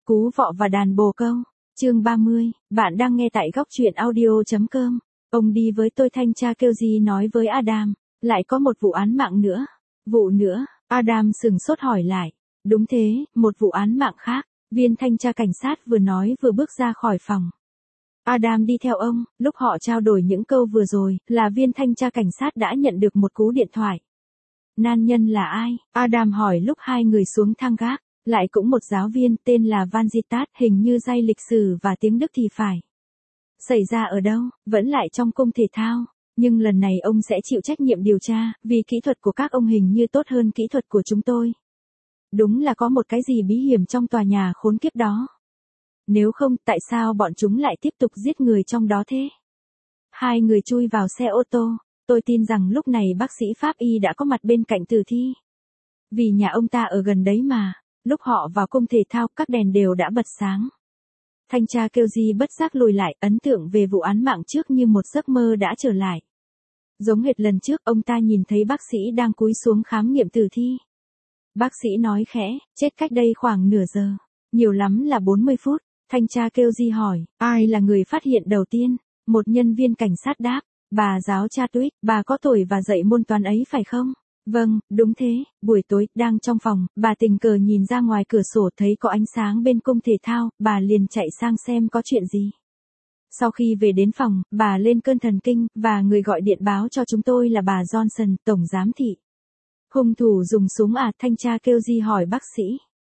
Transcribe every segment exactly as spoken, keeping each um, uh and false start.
Cú vọ và đàn bồ câu. Chương ba mươi, bạn đang nghe tại góc truyện audio chấm com. Ông đi với tôi, thanh tra kêu gì nói với Adam, lại có một vụ án mạng nữa. Vụ nữa, Adam sừng sốt hỏi lại. Đúng thế, một vụ án mạng khác, viên thanh tra cảnh sát vừa nói vừa bước ra khỏi phòng. Adam đi theo ông, lúc họ trao đổi những câu vừa rồi, là viên thanh tra cảnh sát đã nhận được một cú điện thoại. Nan nhân là ai? Adam hỏi lúc hai người xuống thang gác. Lại cũng một giáo viên tên là Vanzitat, hình như dạy lịch sử và tiếng Đức thì phải. Xảy ra ở đâu? Vẫn lại trong cung thể thao. Nhưng lần này ông sẽ chịu trách nhiệm điều tra, vì kỹ thuật của các ông hình như tốt hơn kỹ thuật của chúng tôi. Đúng là có một cái gì bí hiểm trong tòa nhà khốn kiếp đó. Nếu không, tại sao bọn chúng lại tiếp tục giết người trong đó thế? Hai người chui vào xe ô tô. Tôi tin rằng lúc này bác sĩ pháp y đã có mặt bên cạnh tử thi. Vì nhà ông ta ở gần đấy mà. Lúc họ vào cung thể thao, các đèn đều đã bật sáng. Thanh tra kêu gì bất giác lùi lại, ấn tượng về vụ án mạng trước như một giấc mơ đã trở lại. Giống hệt lần trước, ông ta nhìn thấy bác sĩ đang cúi xuống khám nghiệm tử thi. Bác sĩ nói khẽ, chết cách đây khoảng nửa giờ. Nhiều lắm là bốn mươi phút. Thanh tra kêu gì hỏi, ai là người phát hiện đầu tiên? Một nhân viên cảnh sát đáp, bà giáo Chadwick, bà có tuổi và dạy môn toán ấy phải không? Vâng, đúng thế. Buổi tối, đang trong phòng, bà tình cờ nhìn ra ngoài cửa sổ thấy có ánh sáng bên cung thể thao, bà liền chạy sang xem có chuyện gì. Sau khi về đến phòng, bà lên cơn thần kinh, và người gọi điện báo cho chúng tôi là bà Johnson, tổng giám thị. Hung thủ dùng súng à? Thanh tra kêu gì hỏi bác sĩ.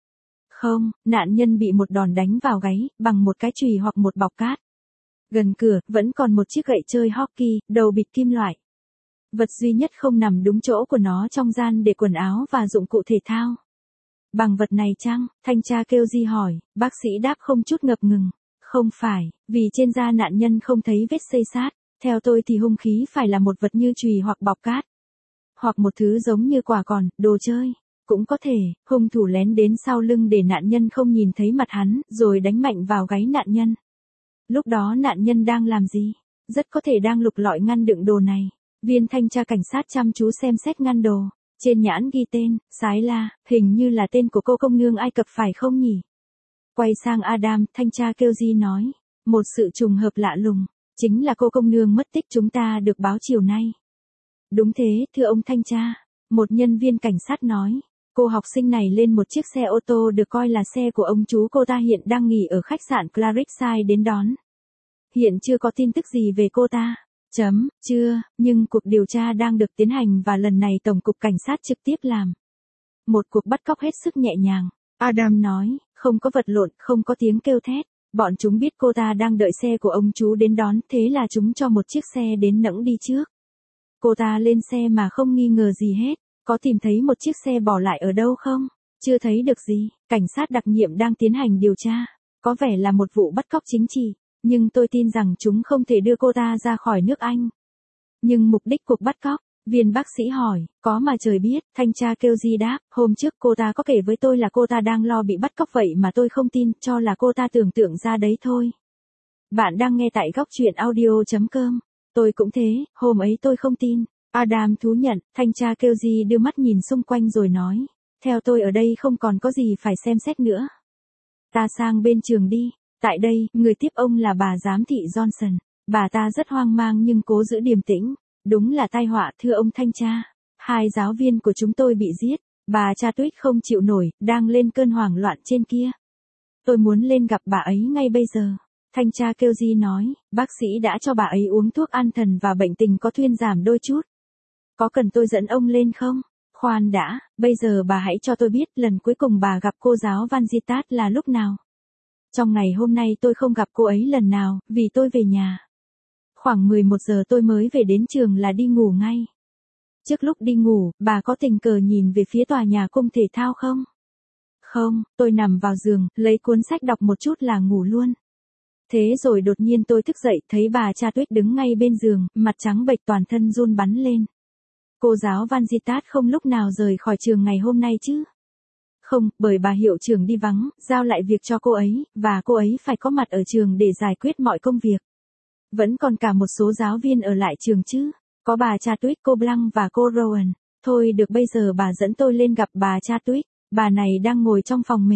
Không, nạn nhân bị một đòn đánh vào gáy, bằng một cái chùy hoặc một bọc cát. Gần cửa, vẫn còn một chiếc gậy chơi hockey, đầu bịt kim loại. Vật duy nhất không nằm đúng chỗ của nó trong gian để quần áo và dụng cụ thể thao. Bằng vật này chăng? Thanh tra kêu gì hỏi, bác sĩ đáp không chút ngập ngừng. Không phải, vì trên da nạn nhân không thấy vết xây xát. Theo tôi thì hung khí phải là một vật như chùy hoặc bọc cát. Hoặc một thứ giống như quả còn, đồ chơi. Cũng có thể, hung thủ lén đến sau lưng để nạn nhân không nhìn thấy mặt hắn, rồi đánh mạnh vào gáy nạn nhân. Lúc đó nạn nhân đang làm gì? Rất có thể đang lục lọi ngăn đựng đồ này. Viên thanh tra cảnh sát chăm chú xem xét ngăn đồ. Trên nhãn ghi tên, Sái La, hình như là tên của cô công nương Ai Cập phải không nhỉ? Quay sang Adam, thanh tra kêu gì nói. Một sự trùng hợp lạ lùng, chính là cô công nương mất tích chúng ta được báo chiều nay. Đúng thế, thưa ông thanh tra. Một nhân viên cảnh sát nói. Cô học sinh này lên một chiếc xe ô tô được coi là xe của ông chú cô ta hiện đang nghỉ ở khách sạn Clarickside đến đón. Hiện chưa có tin tức gì về cô ta. Chấm, chưa, nhưng cuộc điều tra đang được tiến hành và lần này Tổng cục Cảnh sát trực tiếp làm. Một cuộc bắt cóc hết sức nhẹ nhàng. Adam nói, không có vật lộn, không có tiếng kêu thét. Bọn chúng biết cô ta đang đợi xe của ông chú đến đón, thế là chúng cho một chiếc xe đến nẫng đi trước. Cô ta lên xe mà không nghi ngờ gì hết. Có tìm thấy một chiếc xe bỏ lại ở đâu không? Chưa thấy được gì. Cảnh sát đặc nhiệm đang tiến hành điều tra. Có vẻ là một vụ bắt cóc chính trị. Nhưng tôi tin rằng chúng không thể đưa cô ta ra khỏi nước Anh. Nhưng mục đích cuộc bắt cóc, viên bác sĩ hỏi, có mà trời biết, thanh tra kêu gì đáp, hôm trước cô ta có kể với tôi là cô ta đang lo bị bắt cóc vậy mà tôi không tin, cho là cô ta tưởng tượng ra đấy thôi. Bạn đang nghe tại góc truyện audio chấm com. Tôi cũng thế, hôm ấy tôi không tin. Adam thú nhận, thanh tra kêu gì đưa mắt nhìn xung quanh rồi nói, theo tôi ở đây không còn có gì phải xem xét nữa. Ta sang bên trường đi. Tại đây, người tiếp ông là bà giám thị Johnson. Bà ta rất hoang mang nhưng cố giữ điềm tĩnh. Đúng là tai họa thưa ông thanh tra. Hai giáo viên của chúng tôi bị giết. Bà Chadwick không chịu nổi, đang lên cơn hoảng loạn trên kia. Tôi muốn lên gặp bà ấy ngay bây giờ. Thanh tra kêu gì nói, bác sĩ đã cho bà ấy uống thuốc an thần và bệnh tình có thuyên giảm đôi chút. Có cần tôi dẫn ông lên không? Khoan đã, bây giờ bà hãy cho tôi biết lần cuối cùng bà gặp cô giáo Vanzitat là lúc nào. Trong ngày hôm nay tôi không gặp cô ấy lần nào, vì tôi về nhà. Khoảng mười một giờ tôi mới về đến trường là đi ngủ ngay. Trước lúc đi ngủ, bà có tình cờ nhìn về phía tòa nhà cung thể thao không? Không, tôi nằm vào giường, lấy cuốn sách đọc một chút là ngủ luôn. Thế rồi đột nhiên tôi thức dậy, thấy bà Chadwick đứng ngay bên giường, mặt trắng bệch toàn thân run bắn lên. Cô giáo Vanzitat không lúc nào rời khỏi trường ngày hôm nay chứ? Không, bởi bà hiệu trưởng đi vắng, giao lại việc cho cô ấy, và cô ấy phải có mặt ở trường để giải quyết mọi công việc. Vẫn còn cả một số giáo viên ở lại trường chứ. Có bà Chadwick, cô Blanc và cô Rowan. Thôi được bây giờ bà dẫn tôi lên gặp bà Chadwick. Bà này đang ngồi trong phòng mình.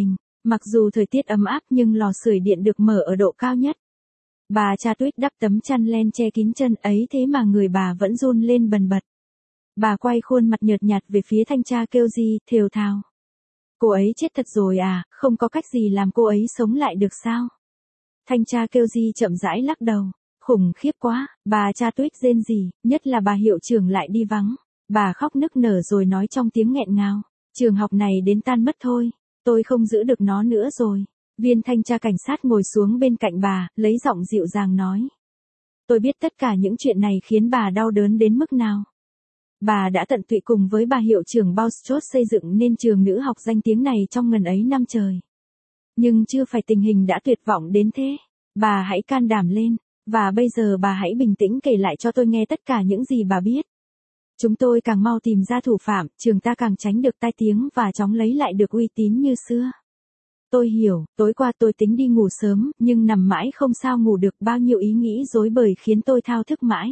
Mặc dù thời tiết ấm áp nhưng lò sưởi điện được mở ở độ cao nhất. Bà Cha Tuyết đắp tấm chăn len che kín chân ấy thế mà người bà vẫn run lên bần bật. Bà quay khuôn mặt nhợt nhạt về phía thanh tra Keoji, thều thào. Cô ấy chết thật rồi à, không có cách gì làm cô ấy sống lại được sao? Thanh tra Keoji chậm rãi lắc đầu. Khủng khiếp quá, bà Cha Tuyết rên rỉ, nhất là bà hiệu trưởng lại đi vắng. Bà khóc nức nở rồi nói trong tiếng nghẹn ngào. Trường học này đến tan mất thôi, tôi không giữ được nó nữa rồi. Viên thanh tra cảnh sát ngồi xuống bên cạnh bà, lấy giọng dịu dàng nói. Tôi biết tất cả những chuyện này khiến bà đau đớn đến mức nào. Bà đã tận tụy cùng với bà hiệu trưởng Bouchot xây dựng nên trường nữ học danh tiếng này trong ngần ấy năm trời. Nhưng chưa phải tình hình đã tuyệt vọng đến thế. Bà hãy can đảm lên, và bây giờ bà hãy bình tĩnh kể lại cho tôi nghe tất cả những gì bà biết. Chúng tôi càng mau tìm ra thủ phạm, trường ta càng tránh được tai tiếng và chóng lấy lại được uy tín như xưa. Tôi hiểu, tối qua tôi tính đi ngủ sớm, nhưng nằm mãi không sao ngủ được, bao nhiêu ý nghĩ rối bời khiến tôi thao thức mãi.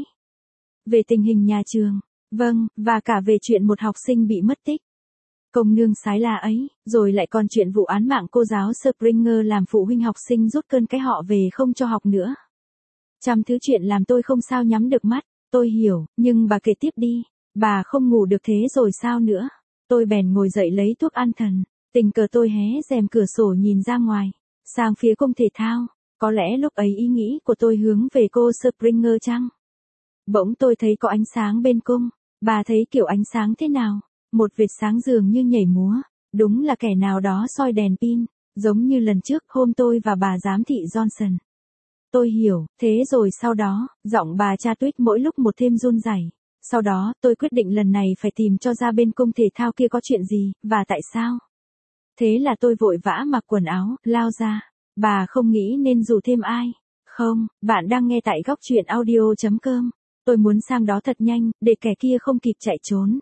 Về tình hình nhà trường, vâng, và cả về chuyện một học sinh bị mất tích. Công nương sái la ấy, rồi lại còn chuyện vụ án mạng cô giáo Springer làm phụ huynh học sinh rút cơn cái họ về không cho học nữa. Trăm thứ chuyện làm tôi không sao nhắm được mắt, tôi hiểu, nhưng bà kể tiếp đi, bà không ngủ được thế rồi sao nữa. Tôi bèn ngồi dậy lấy thuốc an thần, tình cờ tôi hé rèm cửa sổ nhìn ra ngoài, sang phía cung thể thao, có lẽ lúc ấy ý nghĩ của tôi hướng về cô Springer chăng? Bỗng tôi thấy có ánh sáng bên cung, bà thấy kiểu ánh sáng thế nào? Một vệt sáng dường như nhảy múa, đúng là kẻ nào đó soi đèn pin, giống như lần trước hôm tôi và bà giám thị Johnson. Tôi hiểu, thế rồi sau đó, giọng bà Cha Tuyết mỗi lúc một thêm run rẩy. Sau đó, tôi quyết định lần này phải tìm cho ra bên cung thể thao kia có chuyện gì, và tại sao. Thế là tôi vội vã mặc quần áo, lao ra. Bà không nghĩ nên rủ thêm ai. Không, bạn đang nghe tại góc truyện audio chấm com. Tôi muốn sang đó thật nhanh, để kẻ kia không kịp chạy trốn.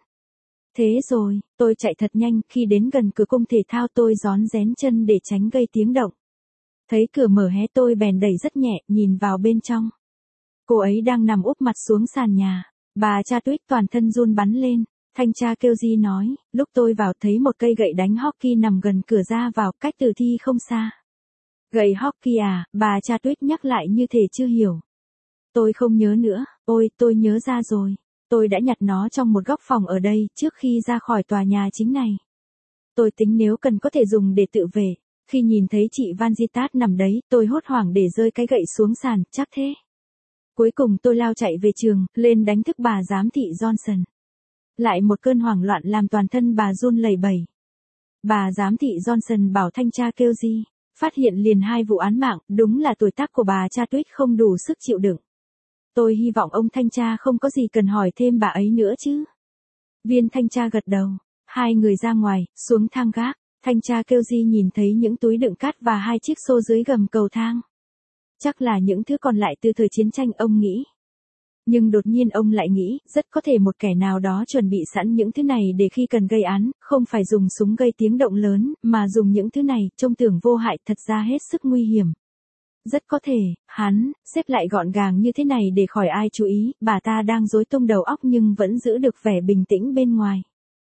Thế rồi, tôi chạy thật nhanh, khi đến gần cửa cung thể thao tôi rón rén chân để tránh gây tiếng động. Thấy cửa mở hé tôi bèn đẩy rất nhẹ, nhìn vào bên trong. Cô ấy đang nằm úp mặt xuống sàn nhà. Bà Cha Tuyết toàn thân run bắn lên. Thanh tra Keoji nói, lúc tôi vào thấy một cây gậy đánh hockey nằm gần cửa ra vào, cách tử thi không xa. Gậy hockey à, bà Cha Tuyết nhắc lại như thể chưa hiểu. Tôi không nhớ nữa, ôi, tôi nhớ ra rồi. Tôi đã nhặt nó trong một góc phòng ở đây, trước khi ra khỏi tòa nhà chính này. Tôi tính nếu cần có thể dùng để tự vệ. Khi nhìn thấy chị Vanzitat nằm đấy, tôi hốt hoảng để rơi cái gậy xuống sàn, chắc thế. Cuối cùng tôi lao chạy về trường, lên đánh thức bà giám thị Johnson. Lại một cơn hoảng loạn làm toàn thân bà run lẩy bẩy. Bà giám thị Johnson bảo thanh tra Keoji, phát hiện liền hai vụ án mạng, đúng là tuổi tác của bà Cha Tuyết không đủ sức chịu đựng. Tôi hy vọng ông thanh tra không có gì cần hỏi thêm bà ấy nữa chứ. Viên thanh tra gật đầu, hai người ra ngoài, xuống thang gác. Thanh tra Keoji nhìn thấy những túi đựng cát và hai chiếc xô dưới gầm cầu thang. Chắc là những thứ còn lại từ thời chiến tranh, ông nghĩ. Nhưng đột nhiên ông lại nghĩ, rất có thể một kẻ nào đó chuẩn bị sẵn những thứ này để khi cần gây án, không phải dùng súng gây tiếng động lớn, mà dùng những thứ này, trông tưởng vô hại, thật ra hết sức nguy hiểm. Rất có thể, hắn, xếp lại gọn gàng như thế này để khỏi ai chú ý, bà ta đang rối tung đầu óc nhưng vẫn giữ được vẻ bình tĩnh bên ngoài.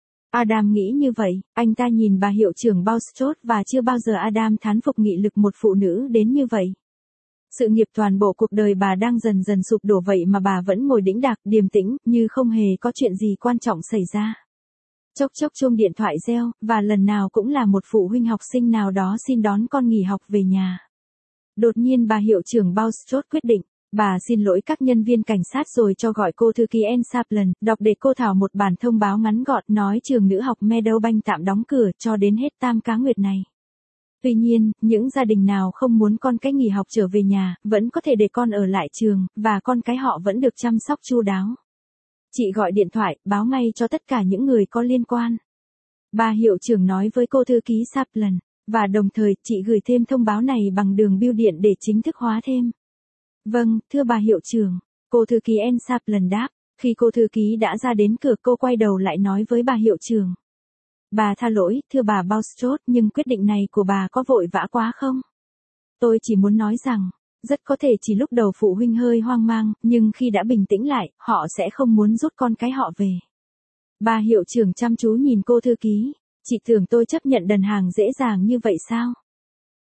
Adam nghĩ như vậy, anh ta nhìn bà hiệu trưởng Bouchot và chưa bao giờ Adam thán phục nghị lực một phụ nữ đến như vậy. Sự nghiệp toàn bộ cuộc đời bà đang dần dần sụp đổ vậy mà bà vẫn ngồi đĩnh đạc, điềm tĩnh, như không hề có chuyện gì quan trọng xảy ra. Chốc chốc chuông điện thoại reo, và lần nào cũng là một phụ huynh học sinh nào đó xin đón con nghỉ học về nhà. Đột nhiên bà hiệu trưởng Bouchot quyết định, bà xin lỗi các nhân viên cảnh sát rồi cho gọi cô thư ký Anne Saplan, đọc để cô thảo một bản thông báo ngắn gọn nói trường nữ học Meadowbank tạm đóng cửa cho đến hết tam cá nguyệt này. Tuy nhiên, những gia đình nào không muốn con cái nghỉ học trở về nhà, vẫn có thể để con ở lại trường, và con cái họ vẫn được chăm sóc chu đáo. Chị gọi điện thoại, báo ngay cho tất cả những người có liên quan. Bà hiệu trưởng nói với cô thư ký Saplan, và đồng thời, chị gửi thêm thông báo này bằng đường bưu điện để chính thức hóa thêm. Vâng, thưa bà hiệu trưởng, cô thư ký Anne Saplan đáp. Khi cô thư ký đã ra đến cửa, cô quay đầu lại nói với bà hiệu trưởng. Bà tha lỗi, thưa bà Bouchot, nhưng quyết định này của bà có vội vã quá không? Tôi chỉ muốn nói rằng, rất có thể chỉ lúc đầu phụ huynh hơi hoang mang, nhưng khi đã bình tĩnh lại, họ sẽ không muốn rút con cái họ về. Bà hiệu trưởng chăm chú nhìn cô thư ký. Chị tưởng tôi chấp nhận đần hàng dễ dàng như vậy sao?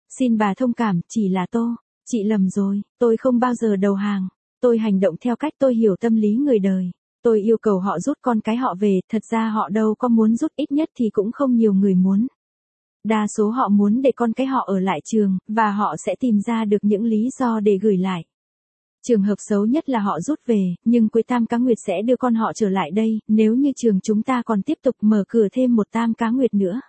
Xin bà thông cảm, chỉ là Tô, chị lầm rồi, tôi không bao giờ đầu hàng. Tôi hành động theo cách tôi hiểu tâm lý người đời. Tôi yêu cầu họ rút con cái họ về, thật ra họ đâu có muốn rút, ít nhất thì cũng không nhiều người muốn. Đa số họ muốn để con cái họ ở lại trường, và họ sẽ tìm ra được những lý do để gửi lại. Trường hợp xấu nhất là họ rút về, nhưng Quế Tam Cá Nguyệt sẽ đưa con họ trở lại đây, nếu như trường chúng ta còn tiếp tục mở cửa thêm một Tam Cá Nguyệt nữa.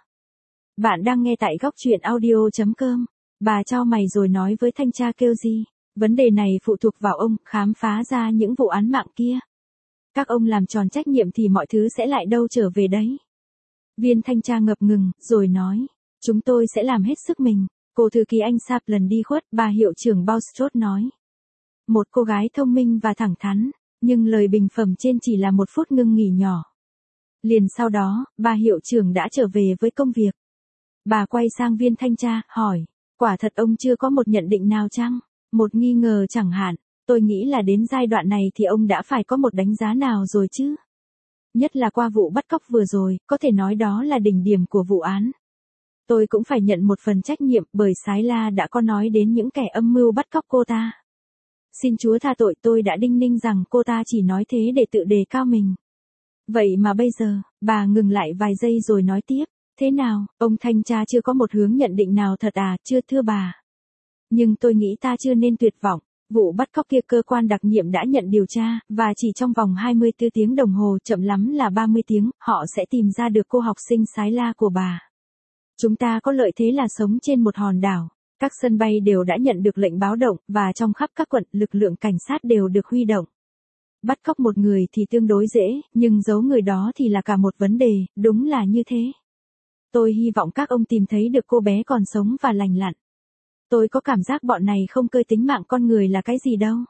Bạn đang nghe tại góc truyện audio chấm com. Bà chau mày rồi nói với thanh tra kêu gì? Vấn đề này phụ thuộc vào ông, khám phá ra những vụ án mạng kia. Các ông làm tròn trách nhiệm thì mọi thứ sẽ lại đâu trở về đấy. Viên thanh tra ngập ngừng, rồi nói. Chúng tôi sẽ làm hết sức mình. Cô thư ký anh Sap lần đi khuất, bà hiệu trưởng Boustrot nói. Một cô gái thông minh và thẳng thắn, nhưng lời bình phẩm trên chỉ là một phút ngưng nghỉ nhỏ. Liền sau đó, bà hiệu trưởng đã trở về với công việc. Bà quay sang viên thanh tra, hỏi. Quả thật ông chưa có một nhận định nào chăng? Một nghi ngờ chẳng hạn. Tôi nghĩ là đến giai đoạn này thì ông đã phải có một đánh giá nào rồi chứ. Nhất là qua vụ bắt cóc vừa rồi, có thể nói đó là đỉnh điểm của vụ án. Tôi cũng phải nhận một phần trách nhiệm bởi Sái La đã có nói đến những kẻ âm mưu bắt cóc cô ta. Xin Chúa tha tội, tôi đã đinh ninh rằng cô ta chỉ nói thế để tự đề cao mình. Vậy mà bây giờ, bà ngừng lại vài giây rồi nói tiếp. Thế nào, ông thanh tra chưa có một hướng nhận định nào thật à? Chưa thưa bà. Nhưng tôi nghĩ ta chưa nên tuyệt vọng. Vụ bắt cóc kia cơ quan đặc nhiệm đã nhận điều tra, và chỉ trong vòng hai mươi tư tiếng đồng hồ, chậm lắm là ba mươi tiếng, họ sẽ tìm ra được cô học sinh Sái La của bà. Chúng ta có lợi thế là sống trên một hòn đảo. Các sân bay đều đã nhận được lệnh báo động, và trong khắp các quận, lực lượng cảnh sát đều được huy động. Bắt cóc một người thì tương đối dễ, nhưng giấu người đó thì là cả một vấn đề, đúng là như thế. Tôi hy vọng các ông tìm thấy được cô bé còn sống và lành lặn. Tôi có cảm giác bọn này không coi tính mạng con người là cái gì đâu.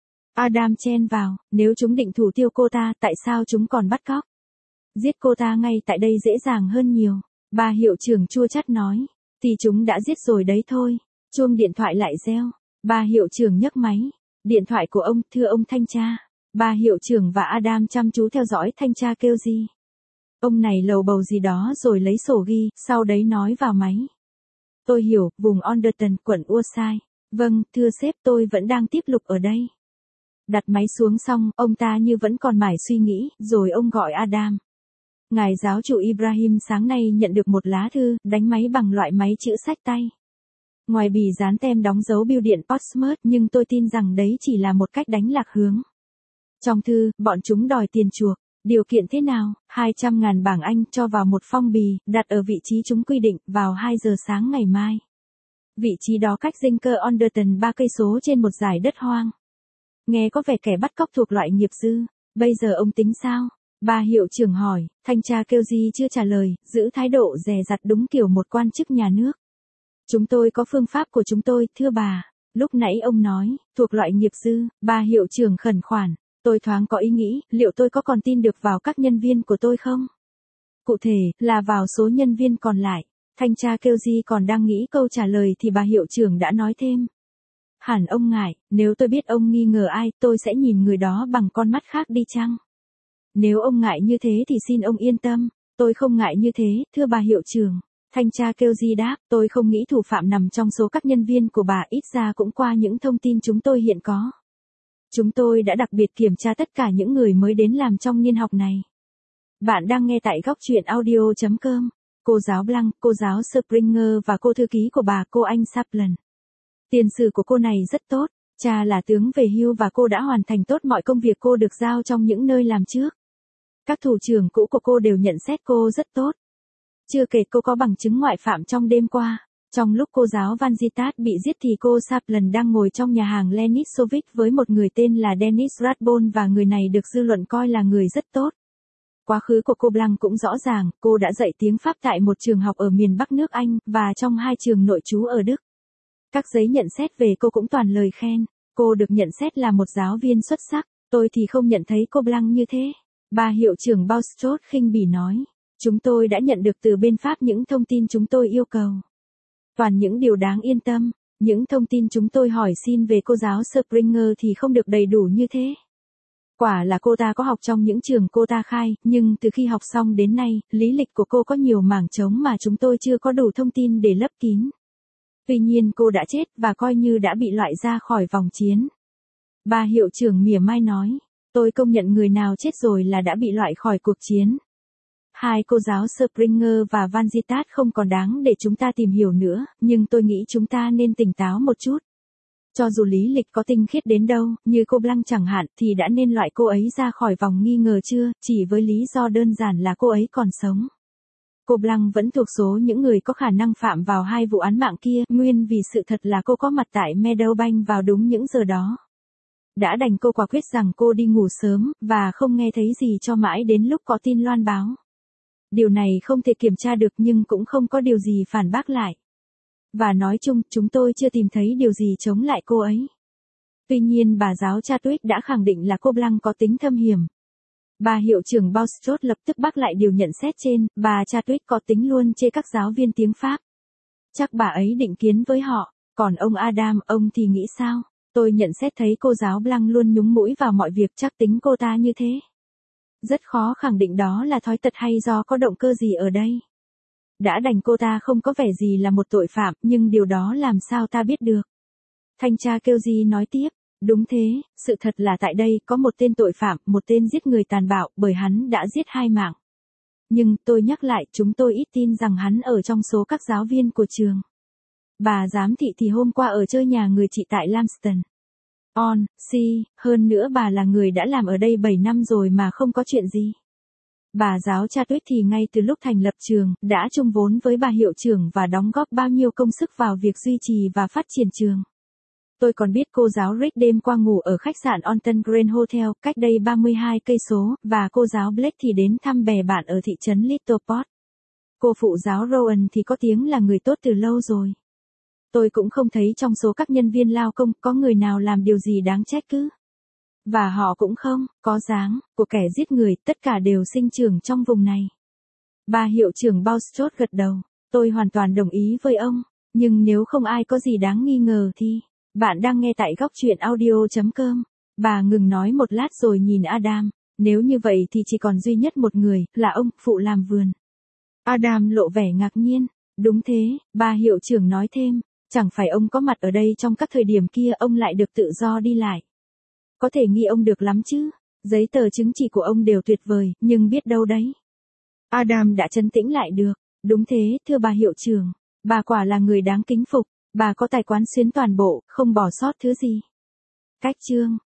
Adam chen vào, nếu chúng định thủ tiêu cô ta, tại sao chúng còn bắt cóc? Giết cô ta ngay tại đây dễ dàng hơn nhiều. Bà hiệu trưởng chua chát nói. Thì chúng đã giết rồi đấy thôi. Chuông điện thoại lại reo. Bà hiệu trưởng nhấc máy. Điện thoại của ông, thưa ông thanh tra. Bà hiệu trưởng và Adam chăm chú theo dõi thanh tra kêu gì. Ông này lầu bầu gì đó rồi lấy sổ ghi, sau đấy nói vào máy. Tôi hiểu, vùng Onderton, quận Ursay. Vâng, thưa sếp, tôi vẫn đang tiếp lục ở đây. Đặt máy xuống xong, ông ta như vẫn còn mải suy nghĩ, rồi ông gọi Adam. Ngài giáo chủ Ibrahim sáng nay nhận được một lá thư, đánh máy bằng loại máy chữ sách tay. Ngoài bì dán tem đóng dấu bưu điện Portsmouth, nhưng tôi tin rằng đấy chỉ là một cách đánh lạc hướng. Trong thư, bọn chúng đòi tiền chuộc. Điều kiện thế nào? hai trăm ngàn bảng Anh cho vào một phong bì, đặt ở vị trí chúng quy định, vào hai giờ sáng ngày mai. Vị trí đó cách dinh cơ Onderton ba cây số trên một dải đất hoang. Nghe có vẻ kẻ bắt cóc thuộc loại nghiệp dư. Bây giờ ông tính sao? Bà hiệu trưởng hỏi, thanh tra kêu gì chưa trả lời, giữ thái độ dè dặt đúng kiểu một quan chức nhà nước. Chúng tôi có phương pháp của chúng tôi, thưa bà. Lúc nãy ông nói, thuộc loại nghiệp dư, bà hiệu trưởng khẩn khoản. Tôi thoáng có ý nghĩ, liệu tôi có còn tin được vào các nhân viên của tôi không? Cụ thể, là vào số nhân viên còn lại. Thanh tra kêu gì còn đang nghĩ câu trả lời thì bà hiệu trưởng đã nói thêm. Hẳn ông ngại, nếu tôi biết ông nghi ngờ ai, tôi sẽ nhìn người đó bằng con mắt khác đi chăng? Nếu ông ngại như thế thì xin ông yên tâm, tôi không ngại như thế, thưa bà hiệu trưởng. Thanh tra kêu gì đáp, tôi không nghĩ thủ phạm nằm trong số các nhân viên của bà, ít ra cũng qua những thông tin chúng tôi hiện có. Chúng tôi đã đặc biệt kiểm tra tất cả những người mới đến làm trong niên học này. Bạn đang nghe tại góc truyện audio chấm com. Cô giáo Blanc, cô giáo Springer và cô thư ký của bà, cô Anh Saplan. Tiền sử của cô này rất tốt, cha là tướng về hưu và cô đã hoàn thành tốt mọi công việc cô được giao trong những nơi làm trước. Các thủ trưởng cũ của cô đều nhận xét cô rất tốt. Chưa kể cô có bằng chứng ngoại phạm trong đêm qua. Trong lúc cô giáo Van Zitat bị giết thì cô Saplan đang ngồi trong nhà hàng Lenisovich với một người tên là Dennis Radbon và người này được dư luận coi là người rất tốt. Quá khứ của cô Blanc cũng rõ ràng, cô đã dạy tiếng Pháp tại một trường học ở miền Bắc nước Anh và trong hai trường nội trú ở Đức. Các giấy nhận xét về cô cũng toàn lời khen. Cô được nhận xét là một giáo viên xuất sắc, tôi thì không nhận thấy cô Blanc như thế. Bà hiệu trưởng Boustrot khinh bỉ nói, chúng tôi đã nhận được từ bên Pháp những thông tin chúng tôi yêu cầu. Toàn những điều đáng yên tâm, những thông tin chúng tôi hỏi xin về cô giáo Springer thì không được đầy đủ như thế. Quả là cô ta có học trong những trường cô ta khai, nhưng từ khi học xong đến nay, lý lịch của cô có nhiều mảng trống mà chúng tôi chưa có đủ thông tin để lấp kín. Tuy nhiên cô đã chết và coi như đã bị loại ra khỏi vòng chiến. Bà hiệu trưởng mỉa mai nói, tôi công nhận người nào chết rồi là đã bị loại khỏi cuộc chiến. Hai cô giáo Springer và Van Zitat không còn đáng để chúng ta tìm hiểu nữa, nhưng tôi nghĩ chúng ta nên tỉnh táo một chút. Cho dù lý lịch có tinh khiết đến đâu, như cô Blanc chẳng hạn, thì đã nên loại cô ấy ra khỏi vòng nghi ngờ chưa, chỉ với lý do đơn giản là cô ấy còn sống. Cô Blanc vẫn thuộc số những người có khả năng phạm vào hai vụ án mạng kia, nguyên vì sự thật là cô có mặt tại Meadowbank vào đúng những giờ đó. Đã đành cô quả quyết rằng cô đi ngủ sớm, và không nghe thấy gì cho mãi đến lúc có tin loan báo. Điều này không thể kiểm tra được nhưng cũng không có điều gì phản bác lại. Và nói chung, chúng tôi chưa tìm thấy điều gì chống lại cô ấy. Tuy nhiên bà giáo Chadwick đã khẳng định là cô Blanc có tính thâm hiểm. Bà hiệu trưởng Boustrot lập tức bác lại điều nhận xét trên, bà Chadwick có tính luôn chê các giáo viên tiếng Pháp. Chắc bà ấy định kiến với họ, còn ông Adam, ông thì nghĩ sao? Tôi nhận xét thấy cô giáo Blanc luôn nhúng mũi vào mọi việc, chắc tính cô ta như thế. Rất khó khẳng định đó là thói tật hay do có động cơ gì ở đây. Đã đành cô ta không có vẻ gì là một tội phạm, nhưng điều đó làm sao ta biết được. Thanh tra Kelly nói tiếp, đúng thế, sự thật là tại đây có một tên tội phạm, một tên giết người tàn bạo, bởi hắn đã giết hai mạng. Nhưng, tôi nhắc lại, chúng tôi ít tin rằng hắn ở trong số các giáo viên của trường. Bà giám thị thì hôm qua ở chơi nhà người chị tại Lamston. On, si, hơn nữa bà là người đã làm ở đây bảy năm rồi mà không có chuyện gì. Bà giáo Chadwick thì ngay từ lúc thành lập trường, đã chung vốn với bà hiệu trưởng và đóng góp bao nhiêu công sức vào việc duy trì và phát triển trường. Tôi còn biết cô giáo Rick đêm qua ngủ ở khách sạn Onton Grand Hotel, cách đây ba mươi hai cây số, và cô giáo Blake thì đến thăm bè bạn ở thị trấn Little Port. Cô phụ giáo Rowan thì có tiếng là người tốt từ lâu rồi. Tôi cũng không thấy trong số các nhân viên lao công có người nào làm điều gì đáng trách cứ. Và họ cũng không có dáng của kẻ giết người, tất cả đều sinh trưởng trong vùng này. Bà hiệu trưởng Boustrot gật đầu, tôi hoàn toàn đồng ý với ông, nhưng nếu không ai có gì đáng nghi ngờ thì... Bạn đang nghe tại góc truyện audio chấm com. Bà ngừng nói một lát rồi nhìn Adam, nếu như vậy thì chỉ còn duy nhất một người, là ông, phụ làm vườn. Adam lộ vẻ ngạc nhiên, đúng thế, bà hiệu trưởng nói thêm, chẳng phải ông có mặt ở đây trong các thời điểm kia ông lại được tự do đi lại. Có thể nghi ông được lắm chứ, giấy tờ chứng chỉ của ông đều tuyệt vời, nhưng biết đâu đấy. Adam đã trấn tĩnh lại được, đúng thế, thưa bà hiệu trưởng, bà quả là người đáng kính phục. Bà có tài quán xuyến toàn bộ, không bỏ sót thứ gì. Cách chương